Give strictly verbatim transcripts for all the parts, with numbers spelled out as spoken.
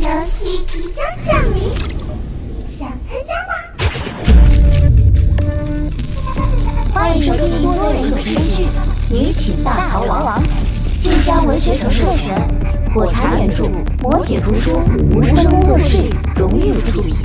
游戏即将降临，想参加吗？ 欢迎收听多人有声剧《女寝大逃亡》，晋江文学城授权，火柴原著，磨铁图书，无声工作室荣誉出品。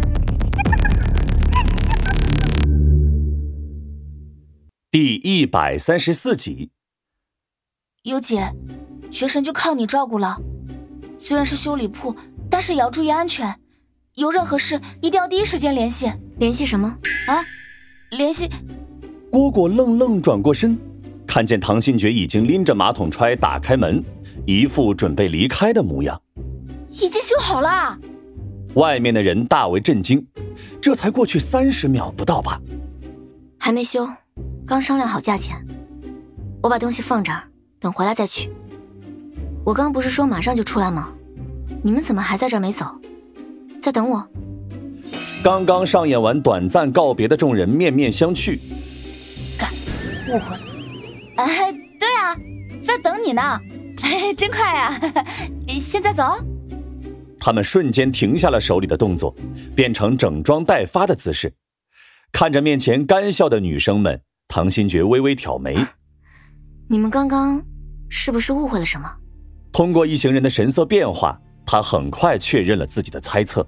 第一百三十四集。 优姐，学神就靠你照顾了。虽然是修理铺，但是也要注意安全。有任何事一定要第一时间联系。 联系什么？ 啊？联系…… 蝈蝈愣愣转过身，看见唐新觉已经拎着马桶揣打开门，一副准备离开的模样。 已经修好了。 外面的人大为震惊，这才过去三十秒不到吧？ 还没修，刚商量好价钱。我把东西放这儿，等回来再取。我刚不是说马上就出来吗？你们怎么还在这儿没走？在等我？ 刚刚上演完短暂告别的众人面面相觑。 干，误会了。哎，对啊，在等你呢。哎，真快啊！现在走。 他们瞬间停下了手里的动作，变成整装待发的姿势。看着面前干笑的女生们，唐新觉微微挑眉。 你们刚刚是不是误会了什么？ 通过一行人的神色变化，他很快确认了自己的猜测。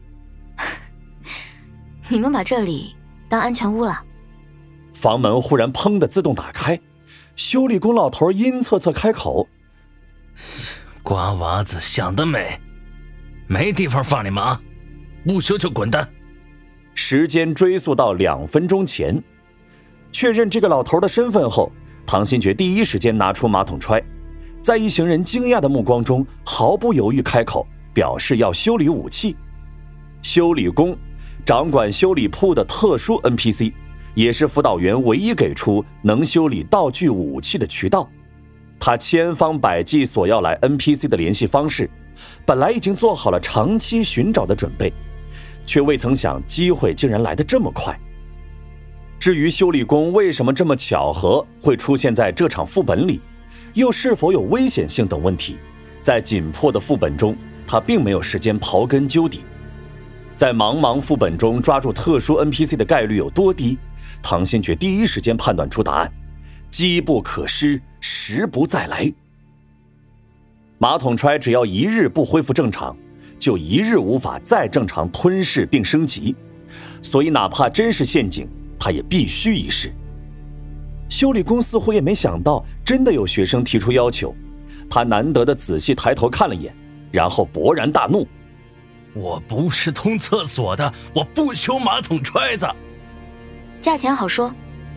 你们把这里当安全屋了？ 房门忽然砰的自动打开，修理工老头阴恻恻开口： 瓜娃子想得美，没地方放你们啊，不修就滚蛋。 时间追溯到两分钟前，确认这个老头的身份后，唐新觉第一时间拿出马桶揣，在一行人惊讶的目光中毫不犹豫开口，表示要修理武器。修理工掌管修理铺的特殊 N P C， 也是辅导员唯一给出能修理道具武器的渠道。他千方百计索要来 N P C 的联系方式，本来已经做好了长期寻找的准备，却未曾想机会竟然来得这么快。至于修理工为什么这么巧合会出现在这场副本里，又是否有危险性等问题，在紧迫的副本中他并没有时间刨根究底。在茫茫副本中抓住特殊 N P C 的概率有多低，唐新觉第一时间判断出答案：机不可失，时不再来。马桶揣只要一日不恢复正常，就一日无法再正常吞噬并升级，所以哪怕真是陷阱，他也必须一试。修理工似乎也没想到真的有学生提出要求，他难得的仔细抬头看了一眼，然后勃然大怒： 我不是通厕所的，我不修马桶揣子。 价钱好说。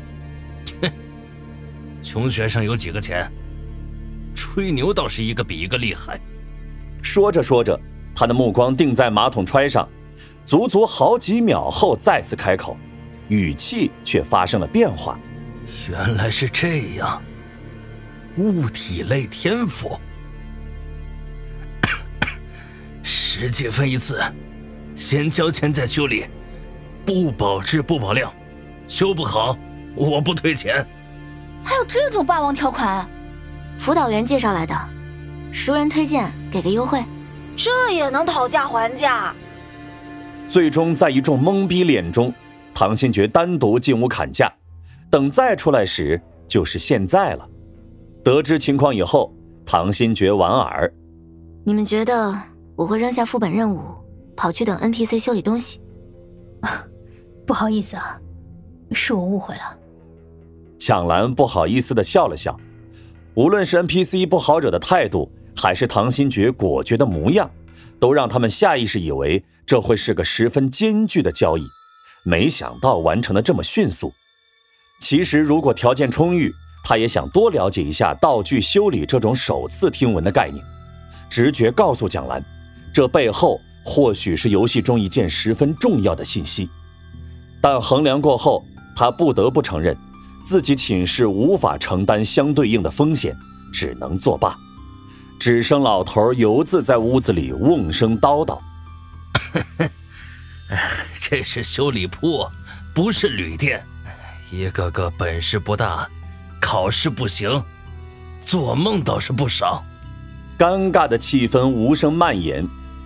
穷学生有几个钱？吹牛倒是一个比一个厉害。 说着说着，他的目光定在马桶揣上，足足好几秒后再次开口，语气却发生了变化。 原来是这样，物体类天赋。十几分一次，先交钱再修理，不保质不保量，修不好我不退钱。 还有这种霸王条款？ 辅导员介绍来的，熟人推荐给个优惠。 这也能讨价还价？ 最终在一众懵逼脸中，唐新觉单独进屋砍价，等再出来时就是现在了。得知情况以后，唐新觉莞尔： 你们觉得我会扔下副本任务跑去等 N P C 修理东西？ 不好意思啊，是我误会了。 抢蓝不好意思地笑了笑，无论是 N P C 不好惹的态度，还是唐新觉果决的模样，都让他们下意识以为这会是个十分艰巨的交易，没想到完成的这么迅速。其实如果条件充裕，他也想多了解一下道具修理这种首次听闻的概念。直觉告诉蒋兰，这背后或许是游戏中一件十分重要的信息。但衡量过后，他不得不承认自己寝室无法承担相对应的风险，只能作罢。只剩老头游自在屋子里瓮声叨叨： 这是修理铺，不是旅店，一个个本事不大，考试不行，做梦倒是不少。 尴尬的气氛无声蔓延，蝈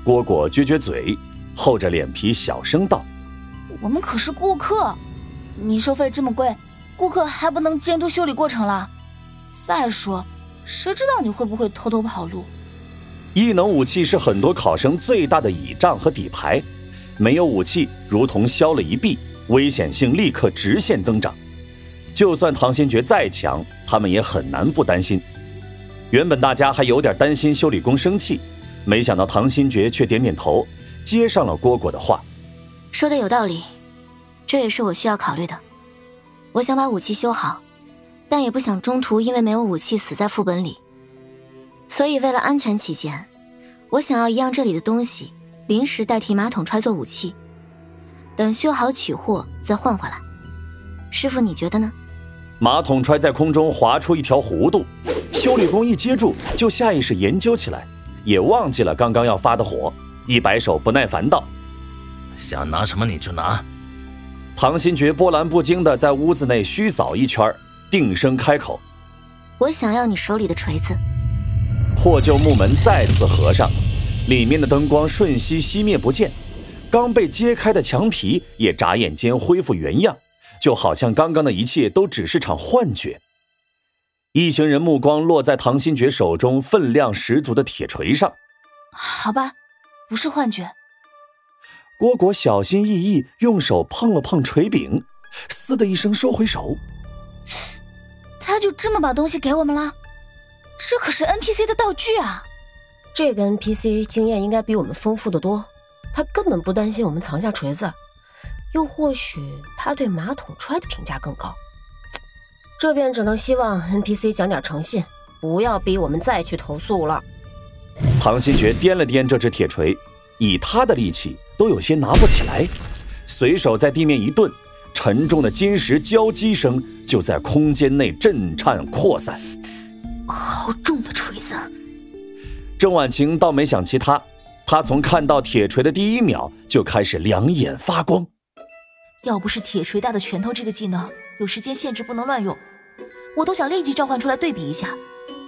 蝈蝈撅撅嘴，厚着脸皮小声道：“ 我们可是顾客，你收费这么贵，顾客还不能监督修理过程了。再说，谁知道你会不会偷偷跑路？” 异能武器是很多考生最大的倚仗和底牌，没有武器如同削了一臂，危险性立刻直线增长。就算唐新觉再强，他们也很难不担心。原本大家还有点担心修理工生气，没想到唐新觉却点点头，接上了蝈蝈的话：“ 说的有道理，这也是我需要考虑的。我想把武器修好，但也不想中途因为没有武器死在副本里。所以为了安全起见，我想要一样这里的东西临时代替马桶揣做武器，等修好取货再换回来。师傅你觉得呢？” 马桶揣在空中划出一条弧度，修理工一接住就下意识研究起来，也忘记了刚刚要发的火，一摆手不耐烦道：“ 想拿什么你就拿。” 唐新觉波澜不惊地在屋子内虚扫一圈，定声开口：“ 我想要你手里的锤子。” 破旧木门再次合上，里面的灯光瞬息熄灭不见，刚被揭开的墙皮也眨眼间恢复原样，就好像刚刚的一切都只是场幻觉。一行人目光落在唐新觉手中分量十足的铁锤上。 “好吧，不是幻觉。” 蝈蝈小心翼翼用手碰了碰锤柄，嘶的一声收回手。 他就这么把东西给我们了？这可是 N P C 的道具啊！ 这个 N P C 经验应该比我们丰富得多，他根本不担心我们藏下锤子，又或许他对马桶揣的评价更高。这边只能希望 N P C 讲点诚信，不要逼我们再去投诉了。 唐新觉掂了掂这只铁锤，以他的力气都有些拿不起来，随手在地面一顿，沉重的金石交击声就在空间内震颤扩散。 好重的锤子！ 郑婉晴倒没想其他，她从看到铁锤的第一秒就开始两眼发光。 要不是铁锤大的拳头这个技能有时间限制不能乱用，我都想立即召唤出来对比一下。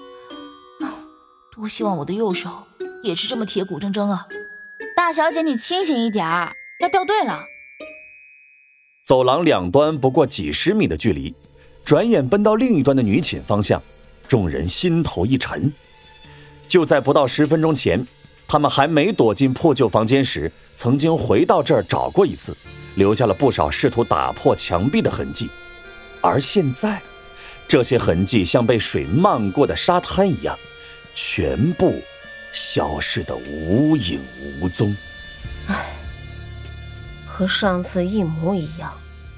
多希望我的右手也是这么铁骨铮铮啊！大小姐你清醒一点儿，要掉队了。 走廊两端不过几十米的距离，转眼奔到另一端的女寝方向，众人心头一沉。就在不到十分钟前，他们还没躲进破旧房间时，曾经回到这儿找过一次，留下了不少试图打破墙壁的痕迹。而现在，这些痕迹像被水漫过的沙滩一样，全部消失得无影无踪。 唉，和上次一模一样。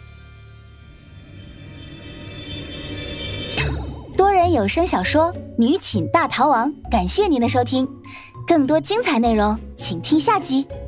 多人有声小说《女寝大逃亡》，感谢您的收听，更多精彩内容请听下集。